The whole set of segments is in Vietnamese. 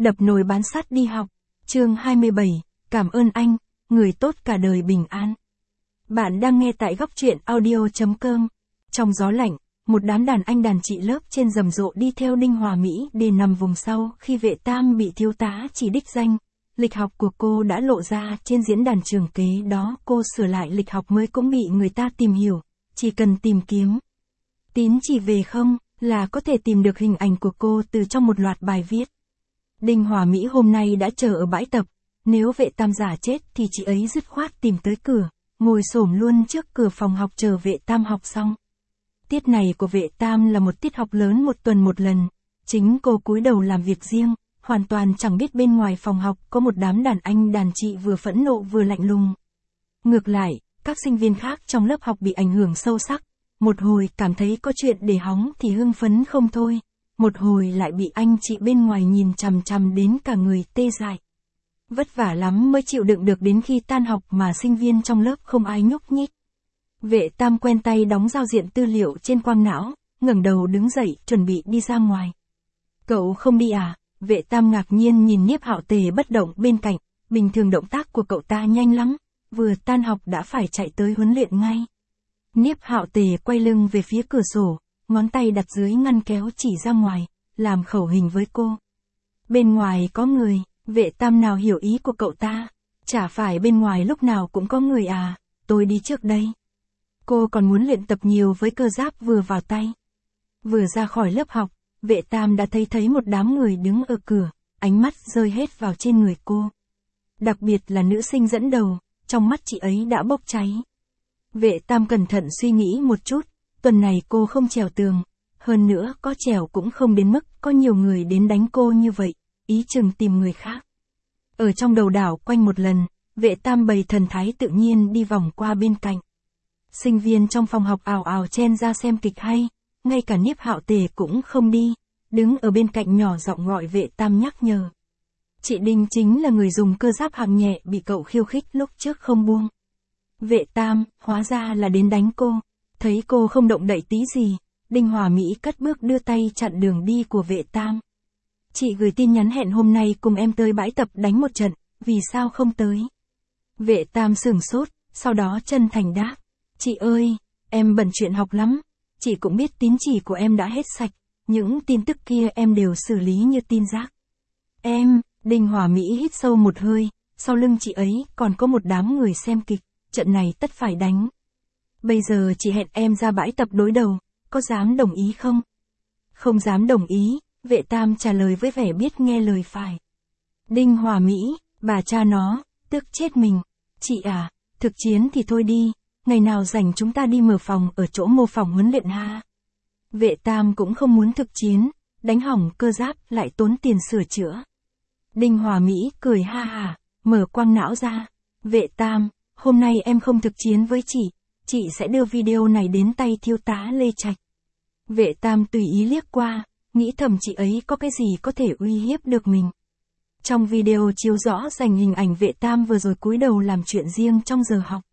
Đập nồi bán sắt đi học. Chương 27, cảm ơn anh, người tốt cả đời bình an. Bạn đang nghe tại góc truyện audio.com. Trong gió lạnh, một đám đàn anh đàn chị lớp trên rầm rộ đi theo Đinh Hòa Mỹ để nằm vùng sau khi vệ tam bị thiếu tá chỉ đích danh. Lịch học của cô đã lộ ra trên diễn đàn trường kế đó, cô sửa lại lịch học mới cũng bị người ta tìm hiểu, chỉ cần tìm kiếm tín chỉ về không là có thể tìm được hình ảnh của cô từ trong một loạt bài viết. Đinh Hòa Mỹ hôm nay đã chờ ở bãi tập, nếu vệ tam giả chết thì chị ấy dứt khoát tìm tới cửa, ngồi xổm luôn trước cửa phòng học chờ vệ tam học xong. Tiết này của vệ tam là một tiết học lớn một tuần một lần, chính cô cúi đầu làm việc riêng, hoàn toàn chẳng biết bên ngoài phòng học có một đám đàn anh đàn chị vừa phẫn nộ vừa lạnh lùng. Ngược lại, các sinh viên khác trong lớp học bị ảnh hưởng sâu sắc, một hồi cảm thấy có chuyện để hóng thì hưng phấn không thôi, một hồi lại bị anh chị bên ngoài nhìn chằm chằm đến cả người tê dại. Vất vả lắm mới chịu đựng được đến khi tan học mà sinh viên trong lớp không ai nhúc nhích. Vệ tam quen tay đóng giao diện tư liệu trên quang não, ngẩng đầu đứng dậy chuẩn bị đi ra ngoài. Cậu không đi à? Vệ tam ngạc nhiên nhìn Niếp Hạo Tề bất động bên cạnh, bình thường động tác của cậu ta nhanh lắm, vừa tan học đã phải chạy tới huấn luyện ngay. Niếp Hạo Tề quay lưng về phía cửa sổ, ngón tay đặt dưới ngăn kéo chỉ ra ngoài, làm khẩu hình với cô. Bên ngoài có người, vệ tam nào hiểu ý của cậu ta, chả phải bên ngoài lúc nào cũng có người à, tôi đi trước đây. Cô còn muốn luyện tập nhiều với cơ giáp vừa vào tay. Vừa ra khỏi lớp học, vệ tam đã thấy một đám người đứng ở cửa, ánh mắt rơi hết vào trên người cô. Đặc biệt là nữ sinh dẫn đầu, trong mắt chị ấy đã bốc cháy. Vệ tam cẩn thận suy nghĩ một chút, tuần này cô không trèo tường, hơn nữa có trèo cũng không đến mức có nhiều người đến đánh cô như vậy, ý chừng tìm người khác. Ở trong đầu đảo quanh một lần, vệ tam bày thần thái tự nhiên đi vòng qua bên cạnh. Sinh viên trong phòng học ào ào chen ra xem kịch hay, ngay cả Niếp Hạo Tề cũng không đi, đứng ở bên cạnh nhỏ giọng gọi vệ tam nhắc nhở. Chị Đinh chính là người dùng cơ giáp hạng nhẹ bị cậu khiêu khích lúc trước không buông. Vệ tam, hóa ra là đến đánh cô, thấy cô không động đậy tí gì, Đinh Hòa Mỹ cất bước đưa tay chặn đường đi của vệ tam. Chị gửi tin nhắn hẹn hôm nay cùng em tới bãi tập đánh một trận, vì sao không tới? Vệ tam sửng sốt, sau đó chân thành đáp. Chị ơi, em bận chuyện học lắm, chị cũng biết tín chỉ của em đã hết sạch, những tin tức kia em đều xử lý như tin rác. Đinh Hòa Mỹ hít sâu một hơi, sau lưng chị ấy còn có một đám người xem kịch, trận này tất phải đánh. Bây giờ chị hẹn em ra bãi tập đối đầu, có dám đồng ý không? Không dám đồng ý, vệ tam trả lời với vẻ biết nghe lời phải. Đinh Hòa Mỹ, bà cha nó, tức chết mình. Chị à, thực chiến thì thôi đi, ngày nào rảnh chúng ta đi mở phòng ở chỗ mô phỏng huấn luyện ha. Vệ tam cũng không muốn thực chiến, đánh hỏng cơ giáp lại tốn tiền sửa chữa. Đinh Hòa Mỹ cười ha hà, mở quang não ra. Vệ tam, hôm nay em không thực chiến với chị sẽ đưa video này đến tay thiếu tá Lê Trạch. Vệ tam tùy ý liếc qua, nghĩ thầm chị ấy có cái gì có thể uy hiếp được mình. Trong video chiếu rõ rành hình ảnh vệ tam vừa rồi cúi đầu làm chuyện riêng trong giờ học.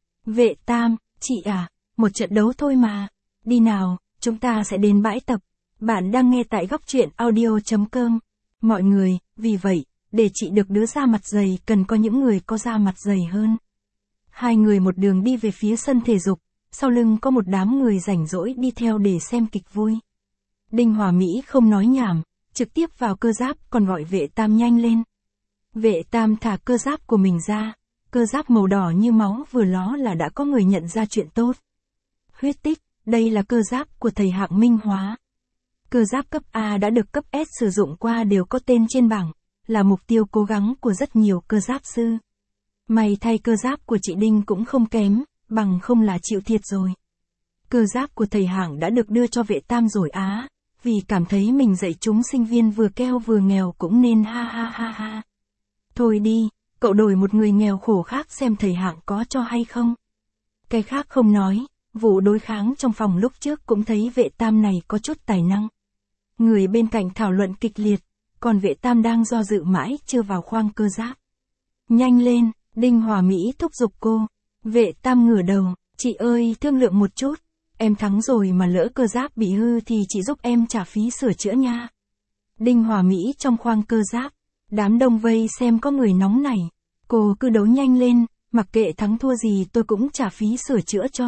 Vệ tam, chị à, một trận đấu thôi mà. Đi nào, chúng ta sẽ đến bãi tập. Bạn đang nghe tại góc truyện audio.com. Mọi người, vì vậy, để chị được đứa da mặt dày cần có những người có da mặt dày hơn. Hai người một đường đi về phía sân thể dục, sau lưng có một đám người rảnh rỗi đi theo để xem kịch vui. Đinh Hòa Mỹ không nói nhảm, trực tiếp vào cơ giáp còn gọi vệ tam nhanh lên. Vệ tam thả cơ giáp của mình ra, cơ giáp màu đỏ như máu vừa ló là đã có người nhận ra chuyện tốt. Huyết tích, đây là cơ giáp của thầy Hạng Minh Hóa. Cơ giáp cấp A đã được cấp S sử dụng qua đều có tên trên bảng, là mục tiêu cố gắng của rất nhiều cơ giáp sư. May thay cơ giáp của chị Đinh cũng không kém, bằng không là chịu thiệt rồi. Cơ giáp của thầy Hạng đã được đưa cho vệ tam rồi á, vì cảm thấy mình dạy chúng sinh viên vừa keo vừa nghèo cũng nên ha ha ha ha. Thôi đi, cậu đổi một người nghèo khổ khác xem thầy Hạng có cho hay không. Cái khác không nói, vụ đối kháng trong phòng lúc trước cũng thấy vệ tam này có chút tài năng. Người bên cạnh thảo luận kịch liệt, còn vệ tam đang do dự mãi chưa vào khoang cơ giáp. Nhanh lên, Đinh Hòa Mỹ thúc giục cô. Vệ tam ngửa đầu, chị ơi thương lượng một chút, em thắng rồi mà lỡ cơ giáp bị hư thì chị giúp em trả phí sửa chữa nha. Đinh Hòa Mỹ trong khoang cơ giáp, Đám đông vây xem có người nóng nảy. Cô cứ đấu nhanh lên, mặc kệ thắng thua gì tôi cũng trả phí sửa chữa cho.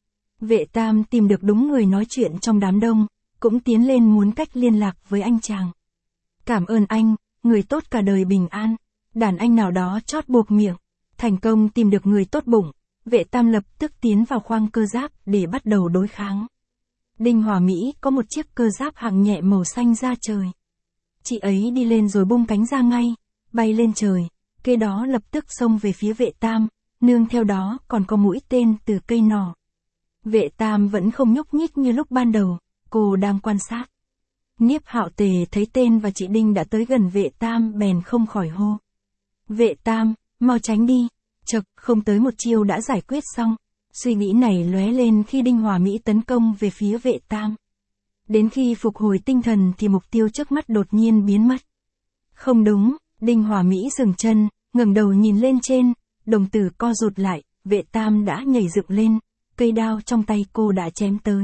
Vệ Tam tìm được đúng người nói chuyện trong đám đông, cũng tiến lên muốn cách liên lạc với anh chàng. Cảm ơn anh, người tốt cả đời bình an. Đàn anh nào đó chót buộc miệng. Thành công tìm được người tốt bụng, Vệ Tam lập tức tiến vào khoang cơ giáp để bắt đầu đối kháng. Đinh Hòa Mỹ có một chiếc cơ giáp hạng nhẹ màu xanh da trời. Chị ấy đi lên rồi bung cánh ra ngay, bay lên trời, kế đó lập tức xông về phía Vệ Tam, nương theo đó còn có mũi tên từ cây nỏ. Vệ Tam vẫn không nhúc nhích như lúc ban đầu, cô đang quan sát. Niếp Hạo Tề thấy tên và chị Đinh đã tới gần Vệ Tam bèn không khỏi hô. Vệ Tam, mau tránh đi, chậc, không tới một chiêu đã giải quyết xong. Suy nghĩ này lóe lên khi Đinh Hòa Mỹ tấn công về phía Vệ Tam. Đến khi phục hồi tinh thần thì mục tiêu trước mắt đột nhiên biến mất. Không đúng, Đinh Hòa Mỹ dừng chân, ngẩng đầu nhìn lên trên, đồng tử co rụt lại, Vệ Tam đã nhảy dựng lên, cây đao trong tay cô đã chém tới.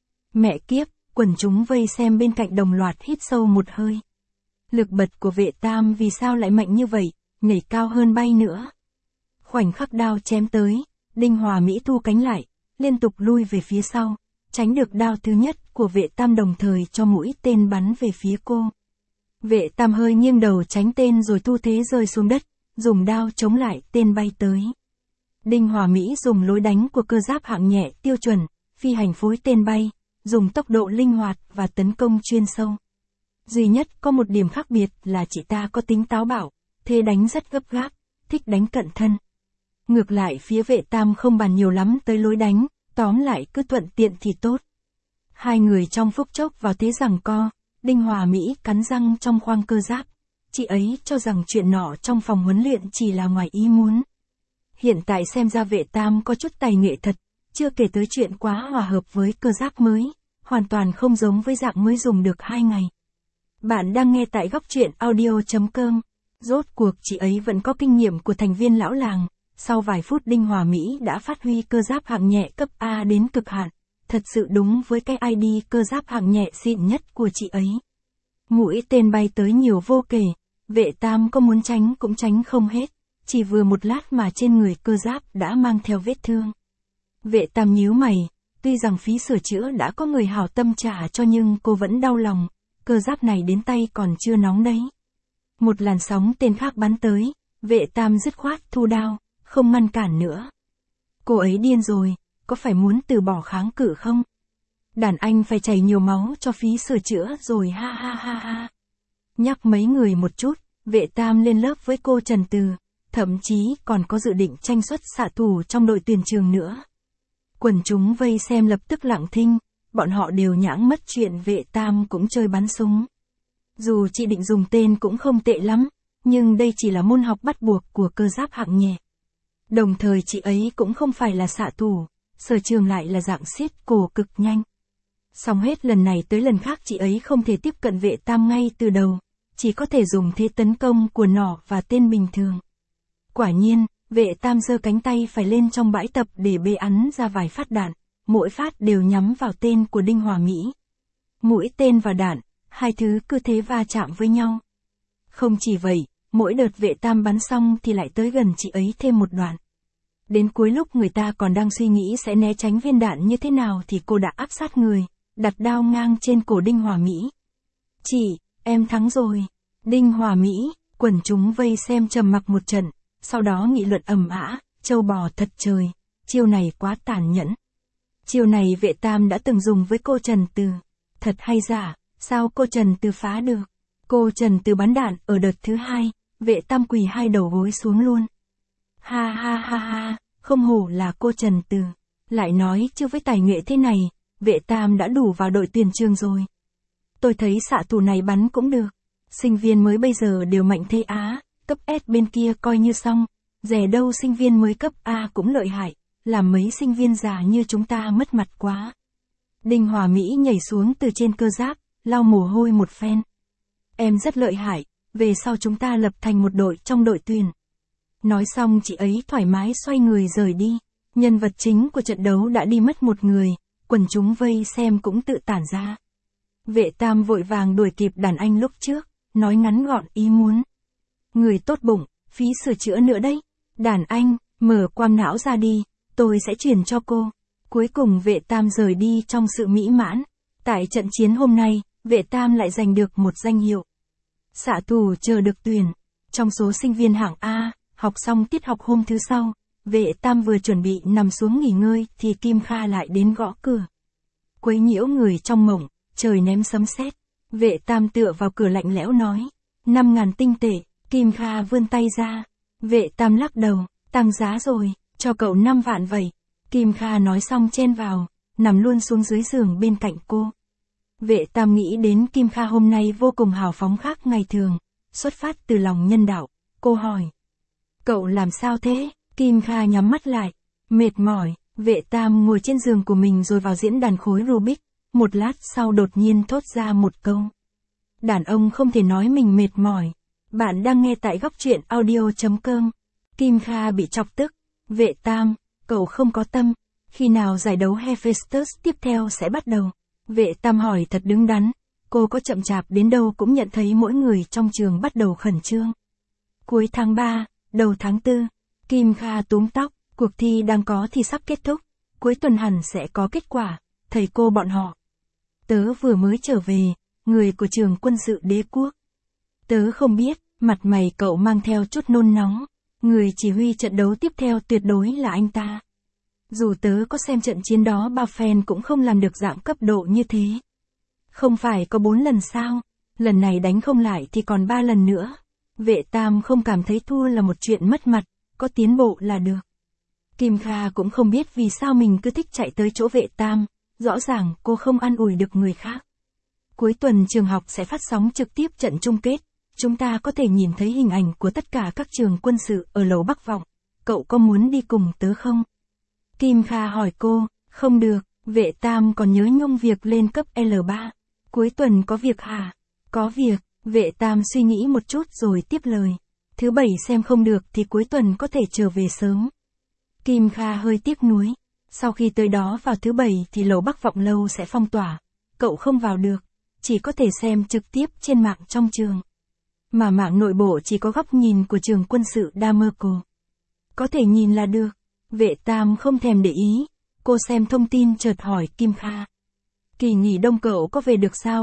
Mẹ kiếp, quần chúng vây xem bên cạnh đồng loạt hít sâu một hơi. Lực bật của Vệ Tam vì sao lại mạnh như vậy, nhảy cao hơn bay nữa. Khoảnh khắc đao chém tới, Đinh Hòa Mỹ thu cánh lại, liên tục lui về phía sau, tránh được đao thứ nhất của Vệ Tam đồng thời cho mũi tên bắn về phía cô. Vệ Tam hơi nghiêng đầu tránh tên rồi thu thế rơi xuống đất, dùng đao chống lại tên bay tới. Đinh Hòa Mỹ dùng lối đánh của cơ giáp hạng nhẹ tiêu chuẩn, phi hành phối tên bay, dùng tốc độ linh hoạt và tấn công chuyên sâu. Duy nhất có một điểm khác biệt là chị ta có tính táo bạo, thế đánh rất gấp gáp, thích đánh cận thân. Ngược lại phía Vệ Tam không bàn nhiều lắm tới lối đánh, tóm lại cứ thuận tiện thì tốt. Hai người trong phút chốc vào thế giằng co, Đinh Hòa Mỹ cắn răng trong khoang cơ giáp. Chị ấy cho rằng chuyện nọ trong phòng huấn luyện chỉ là ngoài ý muốn. Hiện tại xem ra Vệ Tam có chút tài nghệ thật, chưa kể tới chuyện quá hòa hợp với cơ giáp mới, hoàn toàn không giống với dạng mới dùng được 2 ngày. Bạn đang nghe tại góc truyện audio.com. Rốt cuộc chị ấy vẫn có kinh nghiệm của thành viên lão làng. Sau vài phút Đinh Hòa Mỹ đã phát huy cơ giáp hạng nhẹ cấp A đến cực hạn. Thật sự đúng với cái ID cơ giáp hạng nhẹ xịn nhất của chị ấy. Mũi tên bay tới nhiều vô kể, Vệ Tam có muốn tránh cũng tránh không hết. Chỉ vừa một lát mà trên người cơ giáp đã mang theo vết thương. Vệ Tam nhíu mày, tuy rằng phí sửa chữa đã có người hảo tâm trả cho nhưng cô vẫn đau lòng, cơ giáp này đến tay còn chưa nóng đấy. Một làn sóng tên khác bắn tới, Vệ Tam dứt khoát thu đao, không ngăn cản nữa. Cô ấy điên rồi, có phải muốn từ bỏ kháng cự không? Đàn anh phải chảy nhiều máu cho phí sửa chữa rồi ha ha ha ha. Nhắc mấy người một chút, Vệ Tam lên lớp với cô Trần Từ, thậm chí còn có dự định tranh suất xạ thủ trong đội tuyển trường nữa. Quần chúng vây xem lập tức lặng thinh, bọn họ đều nhãng mất chuyện Vệ Tam cũng chơi bắn súng. Dù chị định dùng tên cũng không tệ lắm, nhưng đây chỉ là môn học bắt buộc của cơ giáp hạng nhẹ. Đồng thời chị ấy cũng không phải là xạ thủ, sở trường lại là dạng siết cổ cực nhanh. Xong hết lần này tới lần khác chị ấy không thể tiếp cận Vệ Tam ngay từ đầu, chỉ có thể dùng thế tấn công của nỏ và tên bình thường. Quả nhiên, Vệ Tam giơ cánh tay phải lên trong bãi tập để bê ắn ra vài phát đạn, mỗi phát đều nhắm vào tên của Đinh Hòa Mỹ. Mũi tên và đạn, hai thứ cứ thế va chạm với nhau. Không chỉ vậy, mỗi đợt Vệ Tam bắn xong thì lại tới gần chị ấy thêm một đoạn. Đến cuối lúc người ta còn đang suy nghĩ sẽ né tránh viên đạn như thế nào thì cô đã áp sát người, đặt đao ngang trên cổ Đinh Hòa Mỹ. Chị, em thắng rồi. Đinh Hòa Mỹ, quần chúng vây xem trầm mặc một trận, sau đó nghị luận ầm ĩ, trâu bò thật trời, chiêu này quá tàn nhẫn. Chiêu này Vệ Tam đã từng dùng với cô Trần Từ. Thật hay giả, sao cô Trần Từ phá được? Cô Trần Từ bắn đạn ở đợt thứ 2, Vệ Tam quỳ 2 đầu gối xuống luôn. Ha ha ha ha, không hổ là cô Trần Từ. Lại nói chứ với tài nghệ thế này, Vệ Tam đã đủ vào đội tuyển trường rồi. Tôi thấy xạ thủ này bắn cũng được. Sinh viên mới bây giờ đều mạnh thế á, cấp S bên kia coi như xong, rẻ đâu sinh viên mới cấp A cũng lợi hại, làm mấy sinh viên già như chúng ta mất mặt quá. Đinh Hòa Mỹ nhảy xuống từ trên cơ giáp, lau mồ hôi một phen. Em rất lợi hại, về sau chúng ta lập thành một đội trong đội tuyển. Nói xong chị ấy thoải mái xoay người rời đi. Nhân vật chính của trận đấu đã đi mất một người, quần chúng vây xem cũng tự tản ra. Vệ Tam vội vàng đuổi kịp đàn anh lúc trước, nói ngắn gọn ý muốn. người tốt bụng, phí sửa chữa nữa đấy. Đàn anh, mở quang não ra đi, tôi sẽ truyền cho cô. Cuối cùng Vệ Tam rời đi trong sự mỹ mãn. Tại trận chiến hôm nay, Vệ Tam lại giành được một danh hiệu xạ thủ chờ được tuyển. Trong số sinh viên hạng A, học xong tiết học hôm thứ sau, Vệ Tam vừa chuẩn bị nằm xuống nghỉ ngơi thì Kim Kha lại đến gõ cửa. Quấy nhiễu người trong mộng, trời ném sấm sét. Vệ Tam tựa vào cửa lạnh lẽo nói, 5.000 tinh tệ. Kim Kha vươn tay ra. Vệ Tam lắc đầu, tăng giá rồi, cho cậu 5 vạn vậy. Kim Kha nói xong chen vào, nằm luôn xuống dưới giường bên cạnh cô. Vệ Tam nghĩ đến Kim Kha hôm nay vô cùng hào phóng khác ngày thường, xuất phát từ lòng nhân đạo. Cô hỏi, cậu làm sao thế? Kim Kha nhắm mắt lại, mệt mỏi. Vệ Tam ngồi trên giường của mình rồi vào diễn đàn khối Rubik. Một lát sau đột nhiên thốt ra một câu. Đàn ông không thể nói mình mệt mỏi. Bạn đang nghe tại góc truyện audio.com. Kim Kha bị chọc tức. Vệ Tam, cậu không có tâm. Khi nào giải đấu Hephaestus tiếp theo sẽ bắt đầu? Vệ Tam hỏi thật đứng đắn. Cô có chậm chạp đến đâu cũng nhận thấy mỗi người trong trường bắt đầu khẩn trương. Cuối tháng 3, đầu tháng 4, Kim Kha túm tóc. Cuộc thi đang có thì sắp kết thúc. Cuối tuần hẳn sẽ có kết quả. Thầy cô bọn họ. Tớ vừa mới trở về, người của trường quân sự đế quốc. Tớ không biết, mặt mày cậu mang theo chút nôn nóng. Người chỉ huy trận đấu tiếp theo tuyệt đối là anh ta. Dù tớ có xem trận chiến đó bao phen cũng không làm được dạng cấp độ như thế. Không phải có 4 lần sao? Lần này đánh không lại thì còn 3 lần nữa. Vệ Tam không cảm thấy thua là một chuyện mất mặt, có tiến bộ là được. Kim Kha cũng không biết vì sao mình cứ thích chạy tới chỗ Vệ Tam, rõ ràng cô không an ủi được người khác. Cuối tuần trường học sẽ phát sóng trực tiếp trận chung kết, chúng ta có thể nhìn thấy hình ảnh của tất cả các trường quân sự ở lầu Bắc Vọng. Cậu có muốn đi cùng tớ không? Kim Kha hỏi cô, không được, Vệ Tam còn nhớ nhung việc lên cấp L3. Cuối tuần có việc hả? Có việc, Vệ Tam suy nghĩ một chút rồi tiếp lời. Thứ Bảy xem không được thì cuối tuần có thể trở về sớm. Kim Kha hơi tiếc nuối. Sau khi tới đó vào thứ Bảy thì lầu Bắc Vọng lâu sẽ phong tỏa. Cậu không vào được, chỉ có thể xem trực tiếp trên mạng trong trường. Mà mạng nội bộ chỉ có góc nhìn của trường quân sự Damerco. Có thể nhìn là được. Vệ Tam không thèm để ý. Cô xem thông tin chợt hỏi Kim Kha. Kỳ nghỉ đông cậu có về được sao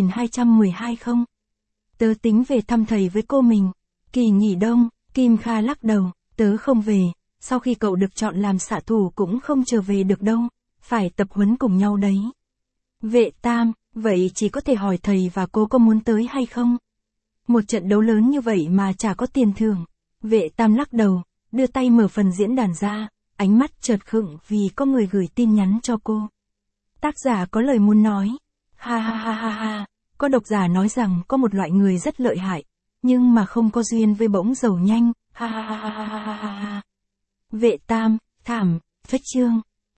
3212 không? Tớ tính về thăm thầy với cô mình. Kỳ nghỉ đông, Kim Kha lắc đầu, tớ không về. Sau khi cậu được chọn làm xạ thủ cũng không trở về được đâu. Phải tập huấn cùng nhau đấy. Vệ Tam, vậy chỉ có thể hỏi thầy và cô có muốn tới hay không? Một trận đấu lớn như vậy mà chả có tiền thưởng. Vệ Tam lắc đầu, đưa tay mở phần diễn đàn ra, ánh mắt chợt khựng vì có người gửi tin nhắn cho cô. Tác giả có lời muốn nói. Ha ha ha ha ha, có độc giả nói rằng có một loại người rất lợi hại, nhưng mà không có duyên với bỗng giàu nhanh. Ha ha ha ha ha ha ha. Vệ Tam, thảm, phết chương.